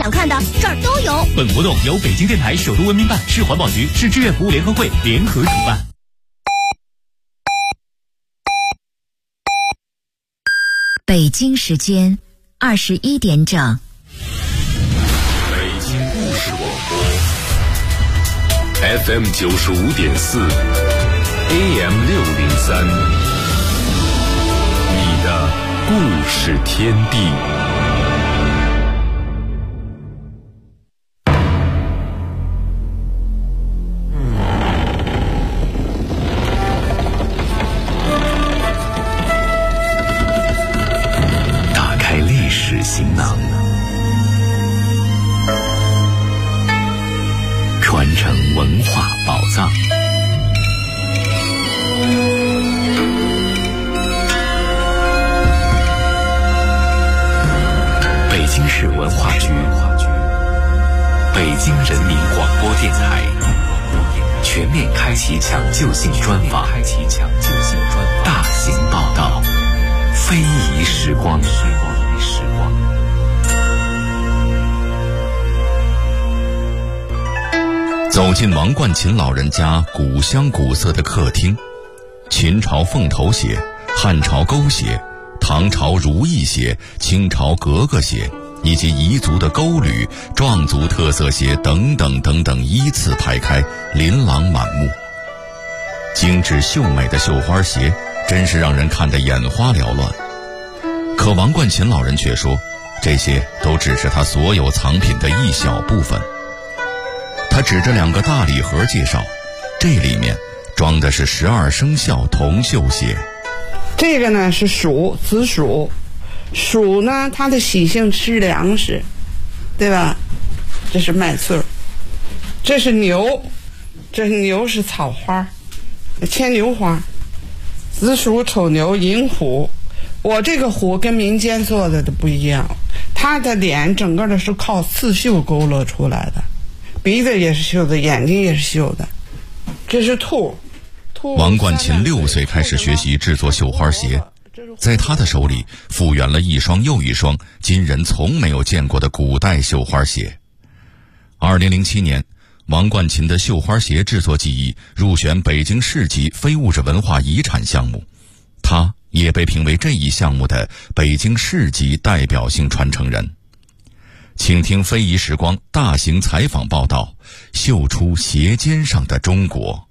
想看的这儿都有。 本活动由北京电台首都文明办、市环保局、市志愿服务联合会联合主办。 北京时间21点整。 北京故事广播 FM 95.4 AM 603，你的故事天地。行囊，传承文化宝藏。北京市文化局、北京人民广播电台全面开启抢救性专访，大型报道，非遗时光。走进王冠琴老人家古香古色的客厅，秦朝凤头鞋、汉朝勾鞋、唐朝如意鞋、清朝格格鞋，以及彝族的勾履、壮族特色鞋等等等等依次排开，琳琅满目。精致秀美的绣花鞋真是让人看得眼花缭乱。可王冠琴老人却说，这些都只是他所有藏品的一小部分。他指着2个大礼盒介绍，这里面装的是12生肖铜绣鞋。 这个呢是鼠，紫鼠。鼠呢，它的习性吃粮食，对吧？这是麦穗儿。这是牛，这是牛是草花，牵牛花。紫鼠、丑牛、银虎。我这个虎跟民间做的都不一样，它的脸整个的是靠刺绣勾勒出来的。鼻子也是绣的，眼睛也是绣的。这是兔。 王冠琴6岁开始学习制作绣花鞋，在他的手里复原了一双又一双今人从没有见过的古代绣花鞋。2007年，王冠琴的绣花鞋制作技艺入选北京市级非物质文化遗产项目，他也被评为这一项目的北京市级代表性传承人。请听非遗时光大型采访报道，绣出鞋尖上的中国。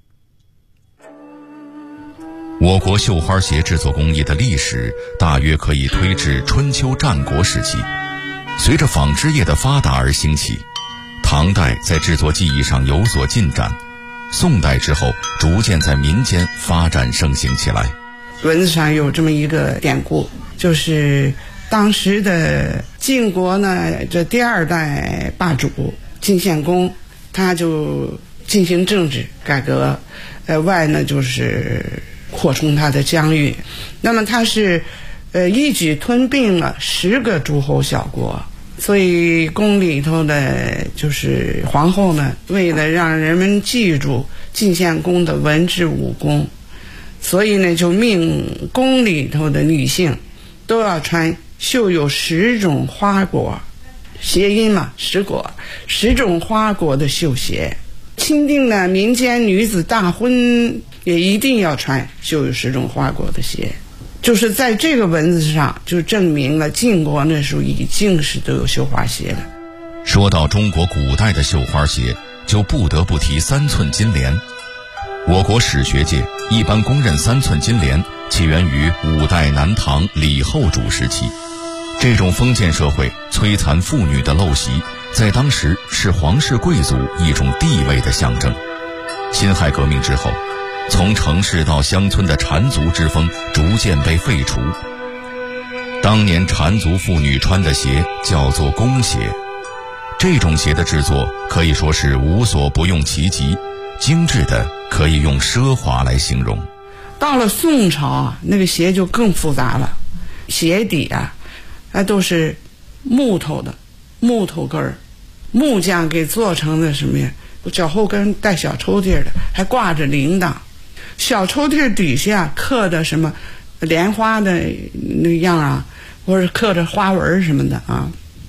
我国绣花鞋制作工艺的历史大约可以推至春秋战国时期，随着纺织业的发达而兴起。唐代在制作技艺上有所进展，宋代之后逐渐在民间发展盛行起来。 文字上有这么一个典故，就是当时的晋国呢，这第2代霸主晋献公，他就进行政治改革，外呢就是扩充他的疆域。那么他是一举吞并了10个诸侯小国，所以宫里头的就是皇后呢，为了让人们记住晋献公的文治武功，所以呢就命宫里头的女性都要穿绣有10种花果，谐音嘛，10果，10种花果的绣鞋。钦定的民间女子大婚也一定要穿绣有10种花果的鞋。就是在这个文字上就证明了晋国那时候已经是都有绣花鞋了。 说到中国古代的绣花鞋，就不得不提3寸金莲。我国史学界一般公认3寸金莲起源于5代南唐李后主时期。这种封建社会摧残妇女的陋习，在当时是皇室贵族一种地位的象征。辛亥革命之后，从城市到乡村的缠足之风逐渐被废除。当年缠足妇女穿的鞋叫做宫鞋，这种鞋的制作可以说是无所不用其极，精致的可以用奢华来形容。 到了宋朝啊，那个鞋就更复杂了，鞋底啊，都是木头的，木头根儿，木匠给做成的什么呀？脚后跟带小抽屉的，还挂着铃铛，小抽屉底下刻的什么莲花的那样啊，或者刻着花纹什么的啊。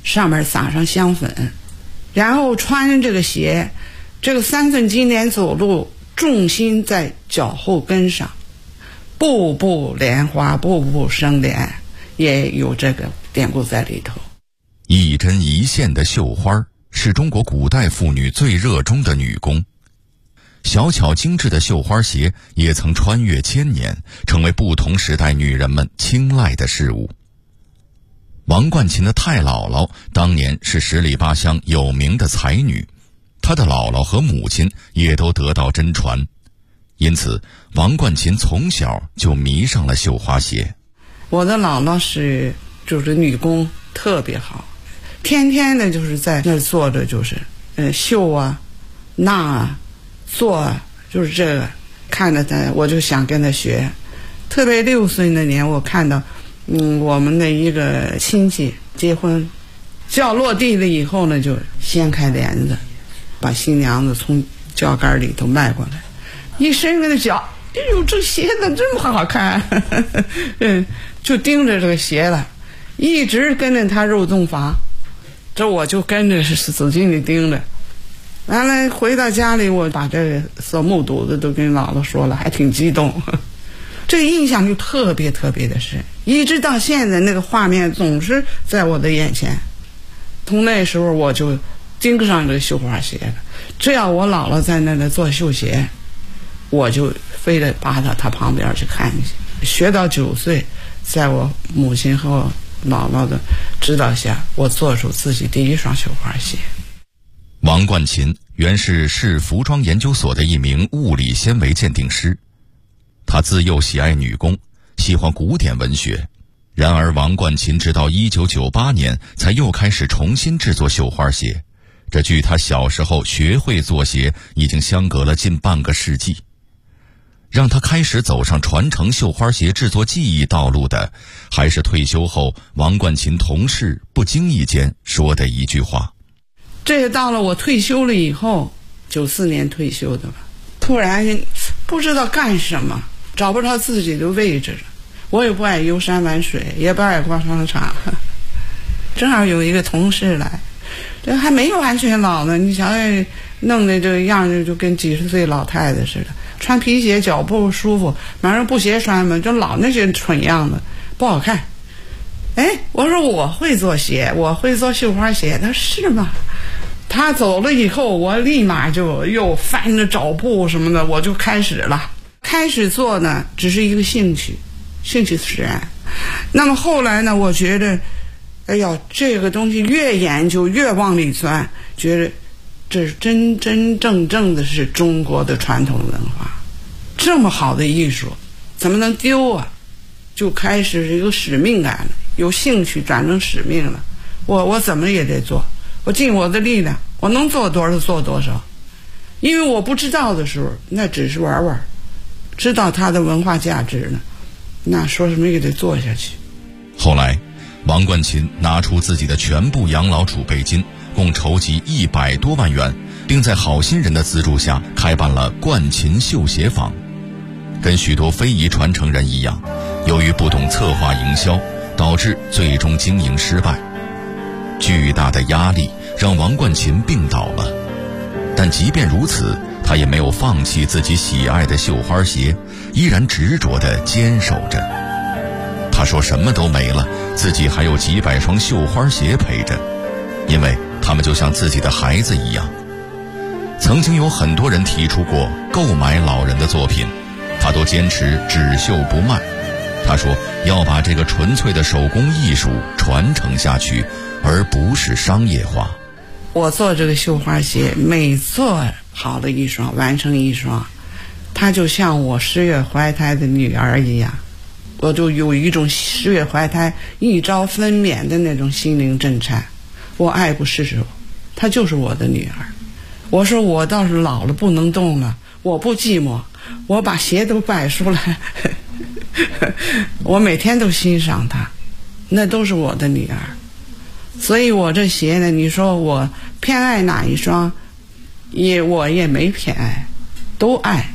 上面撒上香粉，然后穿着这个鞋，这个3寸金莲走路，重心在脚后跟上，步步莲花，步步生莲，也有这个典故在里头。 一针一线的绣花是中国古代妇女最热衷的女工，小巧精致的绣花鞋也曾穿越千年，成为不同时代女人们青睐的事物。王冠琴的太姥姥当年是十里八乡有名的才女，她的姥姥和母亲也都得到真传，因此王冠琴从小就迷上了绣花鞋。 我的姥姥就是女工特别好，天天的就是在那儿坐着，就是绣啊、纳啊、做啊，就是这个。看着她，我就想跟她学。特别6岁那年，我看到我们的一个亲戚结婚，轿落地了以后呢，就掀开帘子，把新娘子从轿杆里头迈过来，一伸开的脚，哎呦，这鞋子这么好看，就盯着这个鞋了，一直跟着他入洞房，这我就跟着使劲的盯着。完了回到家里，我把这个所目睹的都跟姥姥说了，还挺激动。这个印象就特别特别的深，一直到现在那个画面总是在我的眼前。从那时候我就盯上这个绣花鞋了，只要我姥姥在那里做绣鞋，我就非得扒到她旁边去看去。学到9岁，在我母亲和姥姥的指导下，我做出自己第一双绣花鞋。 王冠琴原是市服装研究所的一名物理纤维鉴定师，他自幼喜爱女工，喜欢古典文学。然而王冠琴直到1998年才又开始重新制作绣花鞋，这距他小时候学会做鞋已经相隔了近半个世纪。让他开始走上传承绣花鞋制作技艺道路的，还是退休后王冠琴同事不经意间说的一句话。 这个到了我退休了以后，94年退休的吧，突然不知道干什么，找不着自己的位置了。我也不爱游山玩水，也不爱逛商场。正好有一个同事来，这还没有完全老呢，你瞧弄的这个样子就跟几十岁老太太似的，穿皮鞋脚不舒服，马上布鞋穿嘛，就老那些蠢样子，不好看。我说我会做鞋，我会做绣花鞋。他说是吗？他走了以后，我立马就又翻着找布什么的，我就开始了。开始做呢，只是一个兴趣使然。那么后来呢，我觉得，哎呀，这个东西越研究越往里钻，觉得这真正的是中国的传统文化，这么好的艺术，怎么能丢啊？就开始有使命感了，有兴趣转成使命了。我怎么也得做，我尽我的力量，我能做多少做多少。因为我不知道的时候，那只是玩玩；知道它的文化价值呢，那说什么也得做下去。 后来，王冠琴拿出自己的全部养老储备金，共筹集100多万元，并在好心人的资助下开办了冠琴绣鞋坊。跟许多非遗传承人一样，由于不懂策划营销，导致最终经营失败。巨大的压力让王冠琴病倒了，但即便如此，他也没有放弃自己喜爱的绣花鞋，依然执着地坚守着。他说什么都没了，自己还有几百双绣花鞋陪着，因为他们就像自己的孩子一样。曾经有很多人提出过购买老人的作品，他都坚持只绣不卖。他说要把这个纯粹的手工艺术传承下去，而不是商业化。 我做这个绣花鞋，每做好了一双，完成一双，它就像我10月怀胎的女儿一样，我就有一种10月怀胎一朝分娩的那种心灵震颤。我爱不释手，她就是我的女儿。我说我倒是老了不能动了，我不寂寞，我把鞋都摆出来我每天都欣赏她，那都是我的女儿。所以我这鞋呢，你说我偏爱哪一双，我也没偏爱，都爱。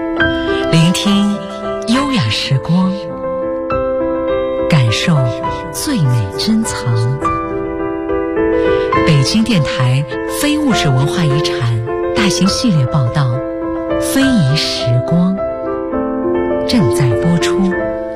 聆听优雅时光，感受最美珍藏。北京电台非物质文化遗产大型系列报道《非遗时光》正在播出。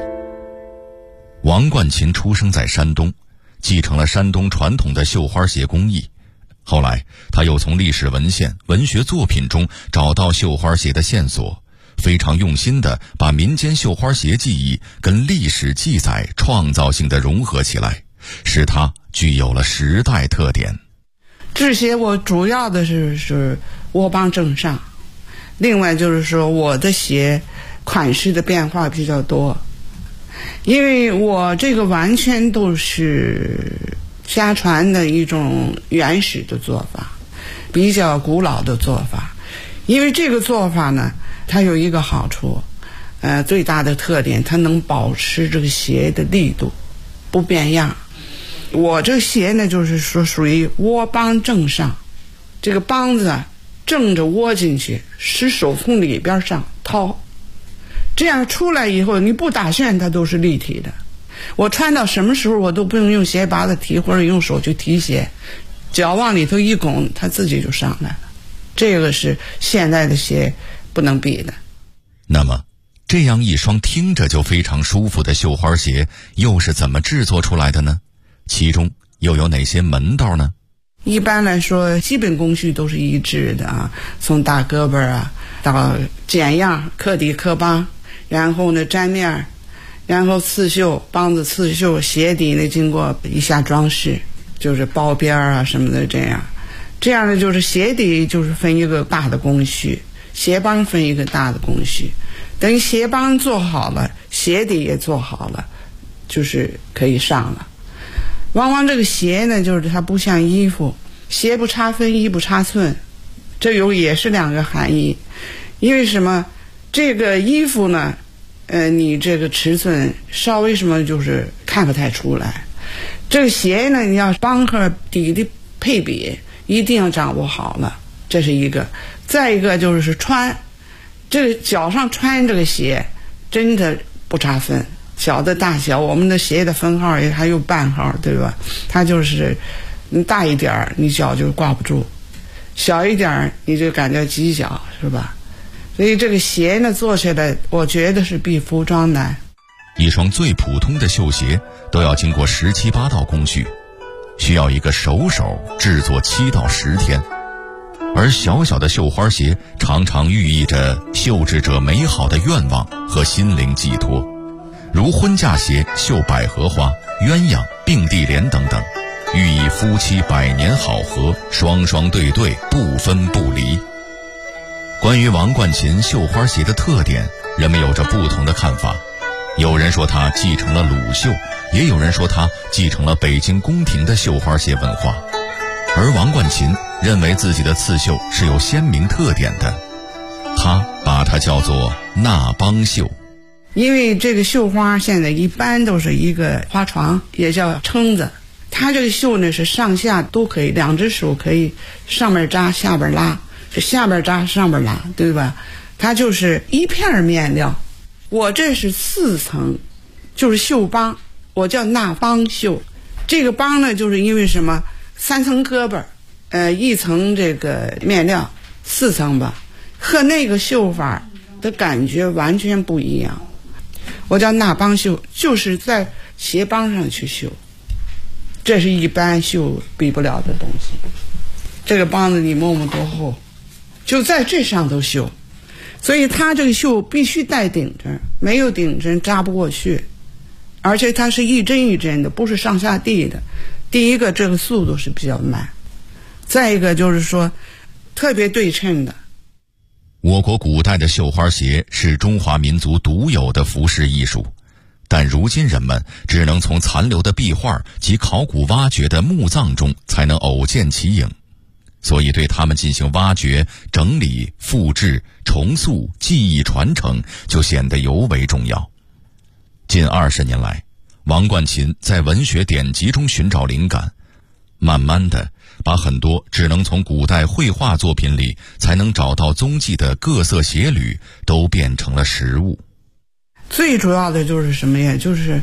王冠琴出生在山东，继承了山东传统的绣花鞋工艺。后来他又从历史文献、文学作品中找到绣花鞋的线索，非常用心地把民间绣花鞋技艺跟历史记载创造性地融合起来，使它具有了时代特点。 制鞋我主要的是窝帮正上，另外就是说我的鞋款式的变化比较多，因为我这个完全都是家传的一种原始的做法，比较古老的做法。因为这个做法呢，它有一个好处，最大的特点，它能保持这个鞋的力度不变样。我这个鞋呢，就是说属于窝帮正上，这个帮子正着窝进去，使手从里边上掏，这样出来以后你不打旋它都是立体的。我穿到什么时候我都不用鞋拔子提，或者用手去提鞋，脚往里头一拱，它自己就上来了。这个是现在的鞋不能比的。 那么这样一双听着就非常舒服的绣花鞋又是怎么制作出来的呢？其中又有哪些门道呢？ 一般来说基本工序都是一致的啊，从大胳膊到剪样，刻底刻帮，然后呢粘面，然后刺绣，帮子刺绣，鞋底呢经过一下装饰，就是包边什么的，这样呢就是鞋底就是分一个大的工序，鞋帮分一个大的工序，等于鞋帮做好了，鞋底也做好了，就是可以上了。往往这个鞋呢，就是它不像衣服，鞋不差分，衣不差寸，这也是两个含义。因为什么？这个衣服呢，你这个尺寸稍微什么就是看不太出来。这个鞋呢，你要帮和底的配比一定要掌握好了，这是一个。再一个就是穿，这个脚上穿这个鞋真的不差分。脚的大小，我们的鞋的分号也还有半号，对吧？它就是你大一点你脚就挂不住，小一点你就感觉挤脚，是吧？所以这个鞋呢做起来我觉得是比服装难。 一双最普通的绣鞋都要经过17、8道工序，需要一个手制作7到10天。而小小的绣花鞋常常寓意着绣制者美好的愿望和心灵寄托，如婚嫁鞋绣百合花、鸳鸯、并蒂莲等等，寓意夫妻100年好合，双双对对，不分不离。关于王冠琴绣花鞋的特点，人们有着不同的看法。有人说它继承了鲁绣，也有人说它继承了北京宫廷的绣花鞋文化。而王冠琴认为自己的刺绣是有鲜明特点的，他把它叫做那帮绣。 因为这个绣花现在一般都是一个花床，也叫撑子。它这个绣呢是上下都可以，两只手可以上面扎下边拉，下边扎上边拉，对吧？它就是一片面料。我这是4层，就是绣帮，我叫那帮绣。这个帮呢就是因为什么？3层胳膊，1层这个面料，4层吧，和那个绣法的感觉完全不一样。我叫那帮绣，就是在鞋帮上去绣，这是一般绣比不了的东西。这个帮子你摸摸多厚，就在这上头绣，所以它这个绣必须带顶针，没有顶针扎不过去，而且它是一针一针的，不是上下地的。第一个，这个速度是比较慢，再一个就是说特别对称的。 我国古代的绣花鞋是中华民族独有的服饰艺术，但如今人们只能从残留的壁画及考古挖掘的墓葬中才能偶见其影，所以对它们进行挖掘、整理、复制、重塑、技艺传承就显得尤为重要。近20年来，王冠琴在文学典籍中寻找灵感，慢慢的把很多只能从古代绘画作品里才能找到踪迹的各色鞋履都变成了实物。 最主要的就是什么呀？就是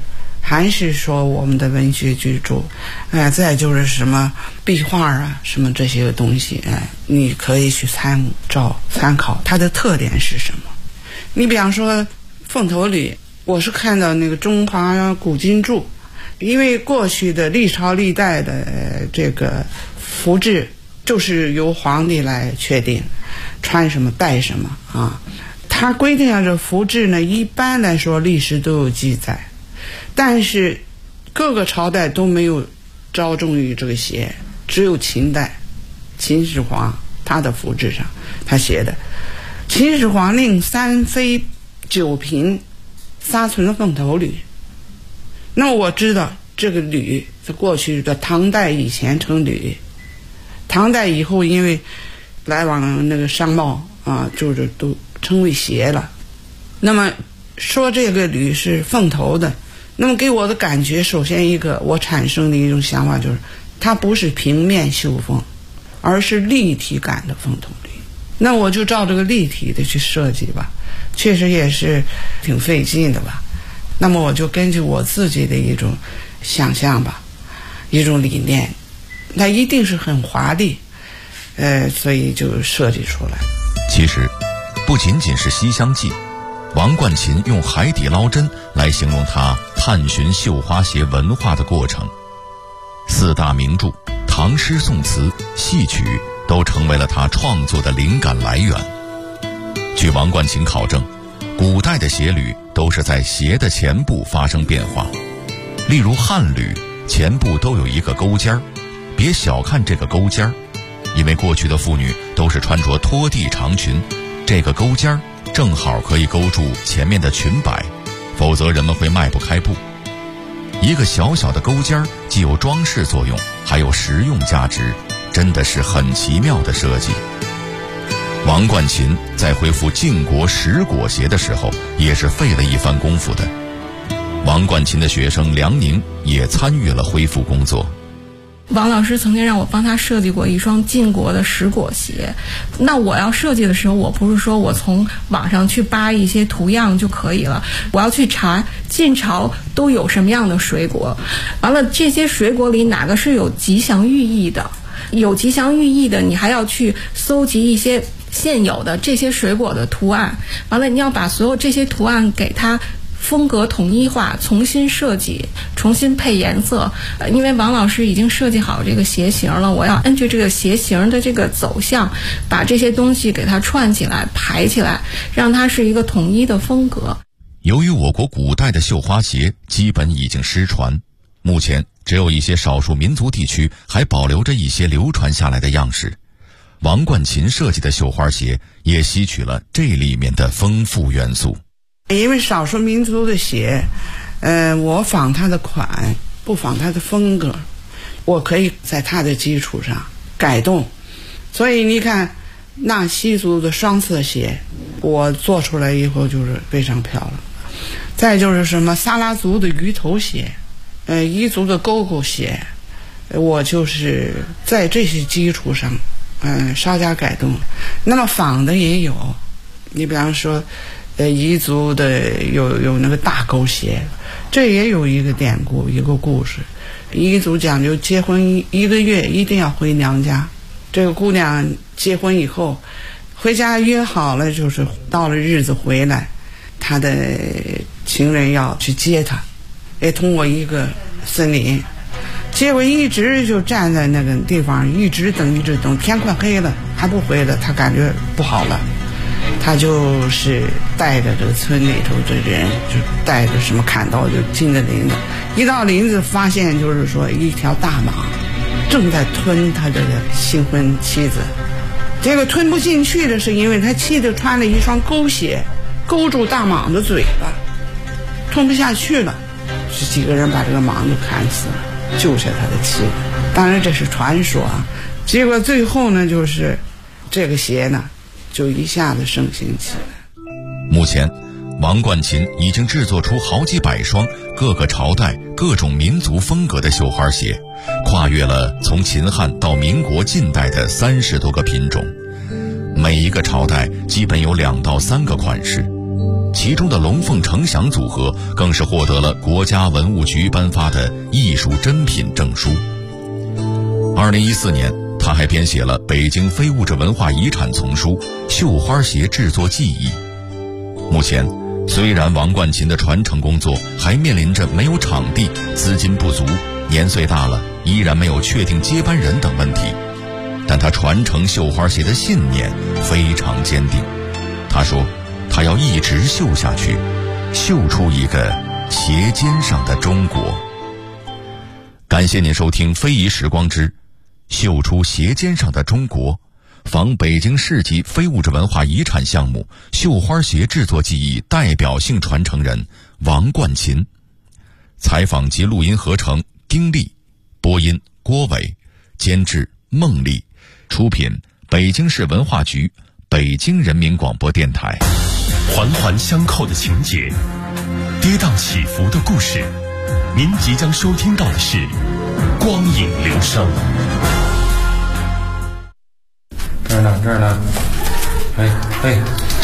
还是说我们的文学巨著，再就是什么壁画啊，什么这些东西，你可以去参照参考它的特点是什么。你比方说凤头吕，我是看到那个中华古今著，因为过去的历朝历代的这个服制就是由皇帝来确定穿什么戴什么啊。他规定上这服制呢，一般来说历史都有记载，但是各个朝代都没有着重于这个鞋，只有秦代秦始皇他的服制上他写的，秦始皇令三妃九嫔撒存凤头吕。那么我知道这个吕在过去的唐代以前称吕，唐代以后因为来往那个商贸啊，就是都称为鞋了。那么说这个吕是凤头的，那么给我的感觉，首先一个我产生的一种想法就是，它不是平面绣凤，而是立体感的凤头吕。那我就照这个立体的去设计吧，确实也是挺费劲的吧。那么我就根据我自己的一种想象吧，一种理念，它一定是很华丽，所以就设计出来。 其实不仅仅是《西厢记》，王冠琴用海底捞针来形容他探寻绣花鞋文化的过程。四大名著、唐诗宋词、戏曲都成为了他创作的灵感来源。据王冠琴考证，古代的鞋履都是在鞋的前部发生变化，例如汉履前部都有一个勾尖儿，别小看这个勾尖儿，因为过去的妇女都是穿着拖地长裙，这个勾尖儿正好可以勾住前面的裙摆，否则人们会迈不开步。一个小小的勾尖儿既有装饰作用，还有实用价值，真的是很奇妙的设计。王冠琴在恢复晋国石果鞋的时候，也是费了一番功夫的。王冠琴的学生梁宁也参与了恢复工作。 王老师曾经让我帮他设计过一双晋国的石果鞋。那我要设计的时候，我不是说我从网上去扒一些图样就可以了，我要去查晋朝都有什么样的水果，完了这些水果里哪个是有吉祥寓意的，有吉祥寓意的你还要去搜集一些现有的这些水果的图案，完了你要把所有这些图案给它风格统一化，重新设计，重新配颜色。因为王老师已经设计好这个鞋型了，我要根据这个鞋型的这个走向，把这些东西给它串起来排起来，让它是一个统一的风格。 由于我国古代的绣花鞋基本已经失传，目前只有一些少数民族地区还保留着一些流传下来的样式。王冠琴设计的绣花鞋也吸取了这里面的丰富元素。 因为少数民族的鞋，我仿它的款，不仿它的风格，我可以在它的基础上改动。所以你看，纳西族的双色鞋，我做出来以后就是非常漂亮。再就是什么撒拉族的鱼头鞋，彝族的勾勾鞋，我就是在这些基础上，稍加改动。那么仿的也有，你比方说。彝族的有那个大勾鞋，这也有一个典故，一个故事。彝族讲究结婚1个月一定要回娘家，这个姑娘结婚以后回家约好了，就是到了日子回来，她的情人要去接她，也通过一个森林，结果一直就站在那个地方，一直等，天快黑了还不回来，她感觉不好了。他就是带着这个村里头的人，就带着什么砍刀就进了林子，一到林子发现就是说一条大蟒正在吞他这个新婚妻子，结果吞不进去的是因为他妻子穿了一双勾鞋，勾住大蟒的嘴巴，吞不下去了，是几个人把这个蟒就砍死了，救下他的妻子。当然这是传说啊。结果最后呢，就是这个鞋呢就一下子盛行起来。 目前王冠琴已经制作出好几百双各个朝代各种民族风格的绣花鞋，跨越了从秦汉到民国近代的30多个品种，每一个朝代基本有2到3个款式。 其中的龙凤呈祥组合更是获得了国家文物局颁发的艺术珍品证书。2014年，他还编写了北京非物质文化遗产丛书《绣花鞋制作技艺》。目前，虽然王冠琴的传承工作还面临着没有场地、资金不足、年岁大了依然没有确定接班人等问题，但他传承绣花鞋的信念非常坚定。他说他要一直绣下去，绣出一个鞋尖上的中国。感谢您收听非遗时光之绣出鞋尖上的中国，访北京市级非物质文化遗产项目绣花鞋制作技艺代表性传承人王冠琴。采访及录音合成丁力，播音郭伟，监制孟丽，出品北京市文化局、北京人民广播电台。 环环相扣的情节，跌宕起伏的故事，您即将收听到的是光影流声。 这儿呢，哎，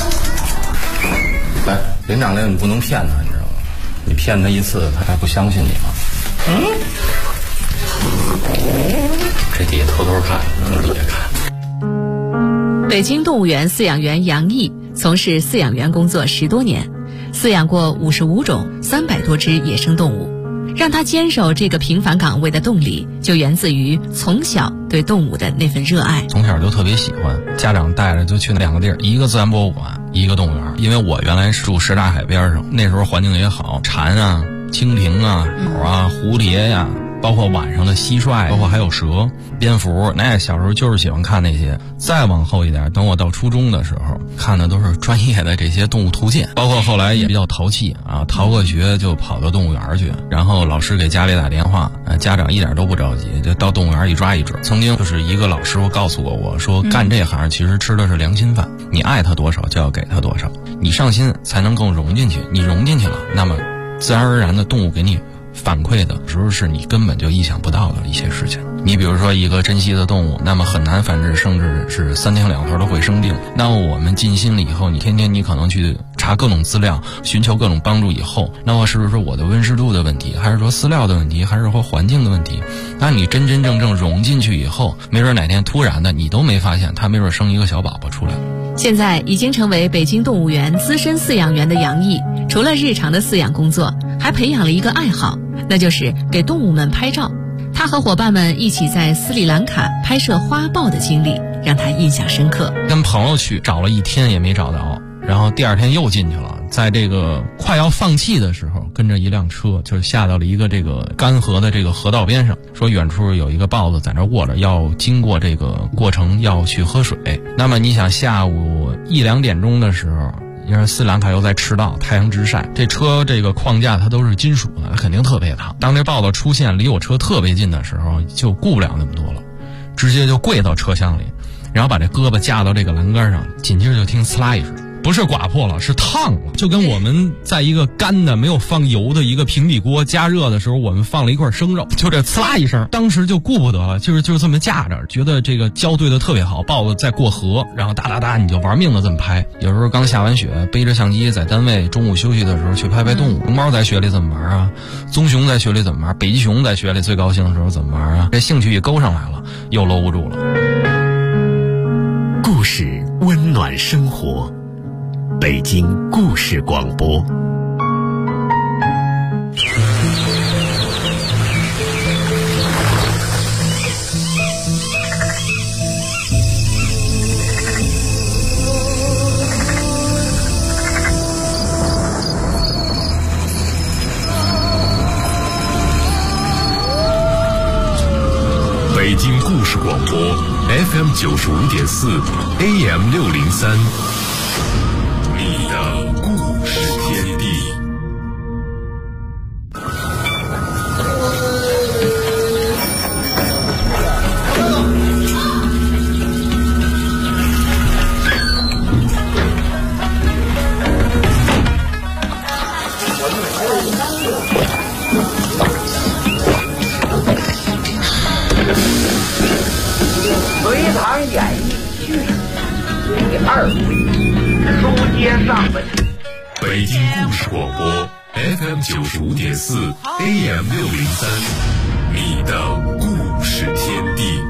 来，林长令，你不能骗他，你知道吗？你骗他一次，他还不相信你吗？这底下偷偷看，从底下看。 北京动物园饲养员杨毅从事饲养员工作10多年，饲养过55种300多只野生动物。让他坚守这个平凡岗位的动力，就源自于从小对动物的那份热爱。 从小就特别喜欢，家长带着就去那2个地儿，一个自然博物馆，一个动物园。因为我原来是住什刹海边上，那时候环境也好，蝉啊、蜻蜓啊、鸟啊、蝴蝶呀，包括晚上的蟋蟀，包括还有蛇、蝙蝠，那小时候就是喜欢看那些。再往后一点，等我到初中的时候，看的都是专业的这些动物图鉴，包括后来也比较淘气啊，逃个学就跑到动物园去，然后老师给家里打电话，家长一点都不着急，就到动物园一抓一准。曾经就是一个老师傅告诉过我说，干这行其实吃的是良心饭，你爱他多少就要给他多少，你上心才能更融进去，你融进去了，那么自然而然的动物给你反馈的时候是你根本就意想不到的一些事情。你比如说一个珍稀的动物，那么很难繁殖，甚至是3天2头都会生病。那么我们尽心了以后，你天天你可能去查各种资料，寻求各种帮助以后，那么是不是说我的温湿度的问题，还是说饲料的问题，还是说环境的问题？那你真真正正融进去以后，没准哪天突然的你都没发现，它没准生一个小宝宝出来。 现在已经成为北京动物园资深饲养员的杨毅，除了日常的饲养工作，还培养了一个爱好，那就是给动物们拍照。他和伙伴们一起在斯里兰卡拍摄花豹的经历让他印象深刻。 跟朋友去找了1天也没找到，然后第2天又进去了，在这个快要放弃的时候，跟着一辆车就下到了一个这个干涸的这个河道边上，说远处有一个豹子在那卧着，要经过这个过程要去喝水。那么你想下午1、2点钟的时候，因为斯里兰卡又在赤道，太阳直晒，这车这个框架它都是金属的，它肯定特别烫。当这豹子出现离我车特别近的时候，就顾不了那么多了，直接就跪到车厢里，然后把这胳膊架到这个栏杆上，紧接着就听呲啦一声，不是刮破了，是烫了，就跟我们在一个干的没有放油的一个平底锅加热的时候，我们放了一块生肉，就这呲啦一声，当时就顾不得了，就是这么架着，觉得这个胶对的特别好，豹子在过河，然后哒哒哒你就玩命的这么拍。有时候刚下完雪，背着相机在单位中午休息的时候去拍拍动物。熊猫在雪里怎么玩啊？棕熊在雪里怎么玩？北极熊在雪里最高兴的时候怎么玩啊？这兴趣一勾上来了，又搂不住了。 故事温暖生活，北京故事广播。北京故事广播 FM 95.4 AM 603，你的故事天地。 隋唐演义序第2回，书接上文。 北北京故事广播 FM 95.4 AM 603，你的故事天地。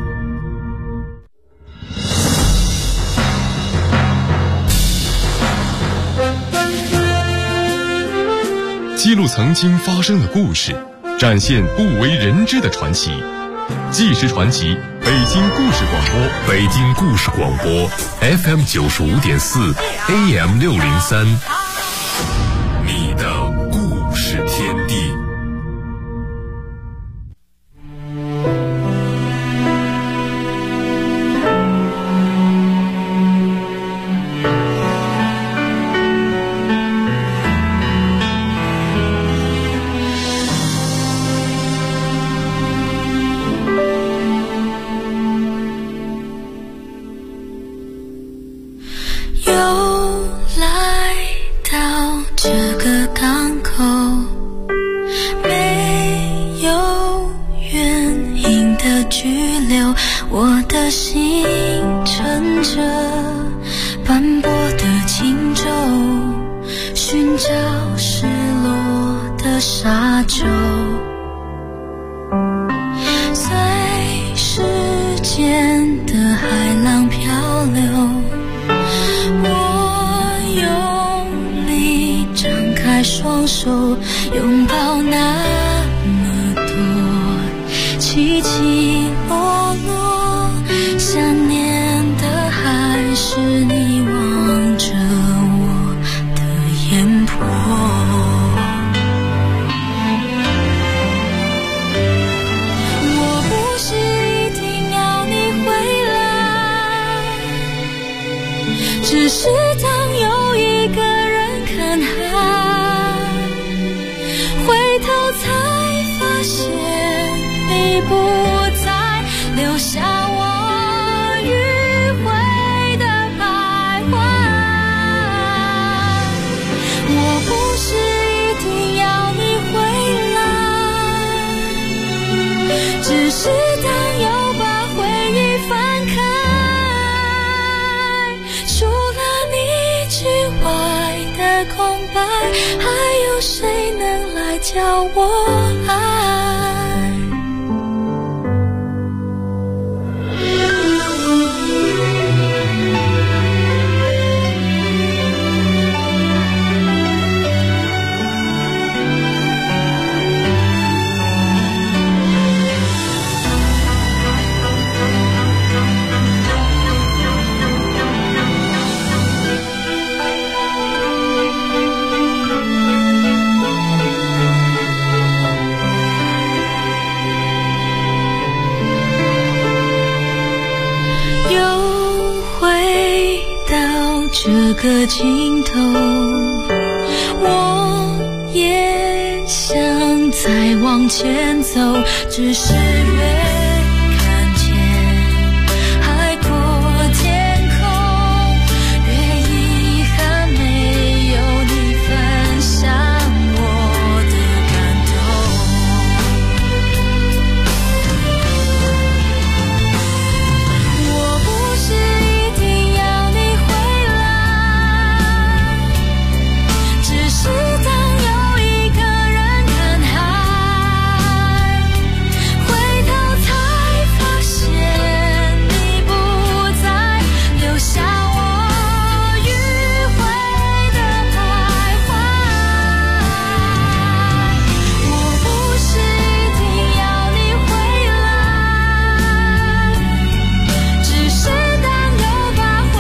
记录曾经发生的故事，展现不为人知的传奇。纪实传奇，北京故事广播， 北京故事广播 FM 95.4 AM 603，你的故事天地。 我的心乘着斑驳的轻舟，寻找失落的沙洲，随时间的海浪漂流，我用力张开双手，拥抱那么多起起落落，想念的还是你望着我的眼波。我不是一定要你回来，只是当有一个人看海，回头才发现你不再留下我迂回的徘徊。我不是一定要你回来，只是当又把回忆翻开，除了你之外的空白，还有谁能来教我爱？这个尽头，我也想再往前走，只是越